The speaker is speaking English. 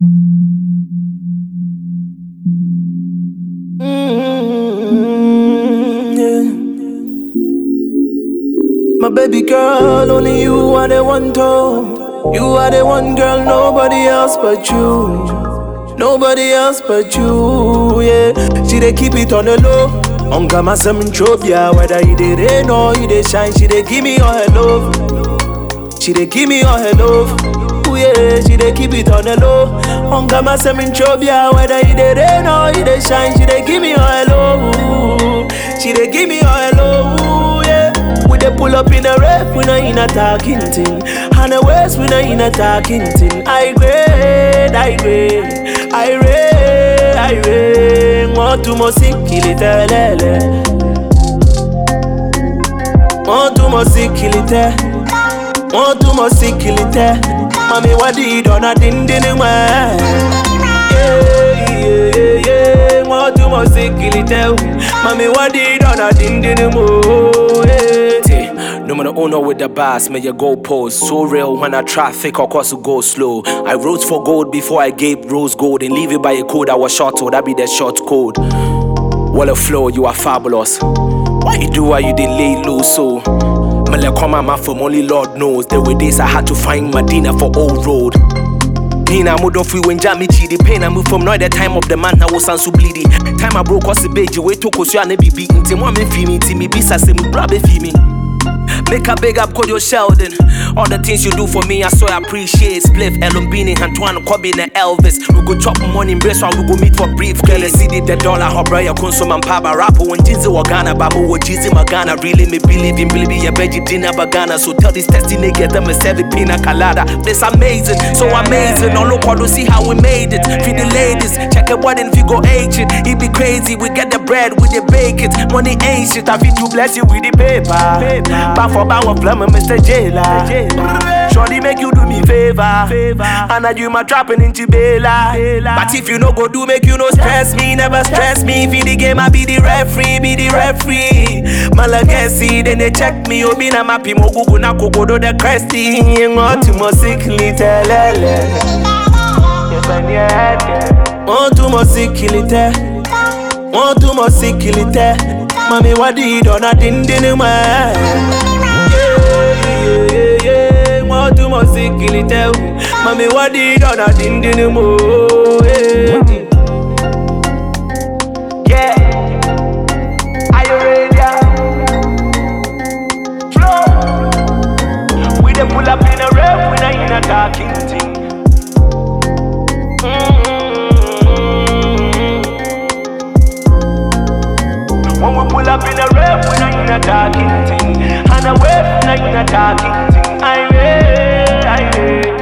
Yeah. My baby girl, only you are the one to. You are the one girl, nobody else but you. Nobody else but you, yeah. She dey keep it on the low. On Gama Semintrobia, whether you dey rain or you dey shine, she dey give me all her love. She dey give me all her love. Ooh, yeah, she dey keep it on the low. On Gama Semintrobia, whether you dey rain or you dey shine, she dey give me all her love. She dey give me all her love, yeah. We dey pull up in a rep, we no in a talking thing. And the West, we no in a talking thing. I grade. Want to more sick, kill it, lele. Want to more sick, kill it, want to more sick, kill it. Mommy, what did on a din man? Yeah. Want to more sick, kill it. Mommy, what did on a din mo? No man the owner with the bass, may your go pose. So real when I traffic, of course, go slow. I wrote for gold before I gave rose gold. And leave it by a code I was short, so that be the short code. What a flow, you are fabulous. Why you do, why you did lay low so? Man, like come out from only Lord knows. There were days I had to find Medina for old road. Nina moved off when Jammy the pain I moved from now the time of the man I was so bleedy. Time I broke us the beige, way to cause you and be beaten. Tim one me feel me, Timmy Bisa say me brother feel me. Make a big up Kojo Sheldon. All the things you do for me, I so appreciate. Spliff, Elumbini, Antoine, Cobbin, and Elvis. We go chop money in brace while we go meet for brief. Girl, see the dollar, Hobraya, Consum, and Paba Rappo, and Jinzi Wagana, Bamu, Jizi Magana. Really, me believe in Billy, a veggie dinner bagana. So tell this testy nigga, them a 7 pina colada. This amazing, so amazing. No look to see how we made it. Feed the ladies, check a wedding if you go ancient. It be crazy, we get the bread, we the bake it. Money ain't shit, I feel to bless you with the paper. But for Bow Plum, Mr. Jailer. Shorty make you do me favor. And I do my trapping into Bella. But if you no go do, make you no stress me. Never stress me. Feed the game, I be the referee. Malagesi, then they check me. Obina mapi mo gugu na kokodo the cresty. Want to more sickly telele. Want to more sickly te. Want to more sickly te. Mami wadi dona din man. Want to more sickly te. Mami wadi dona din mo. Yeah. Are you ready? Flow. We dey pull up in a rep, we not in a talking thing. When we pull up in a rep, we not in a talking thing. And a wave, we not in a talking thing. I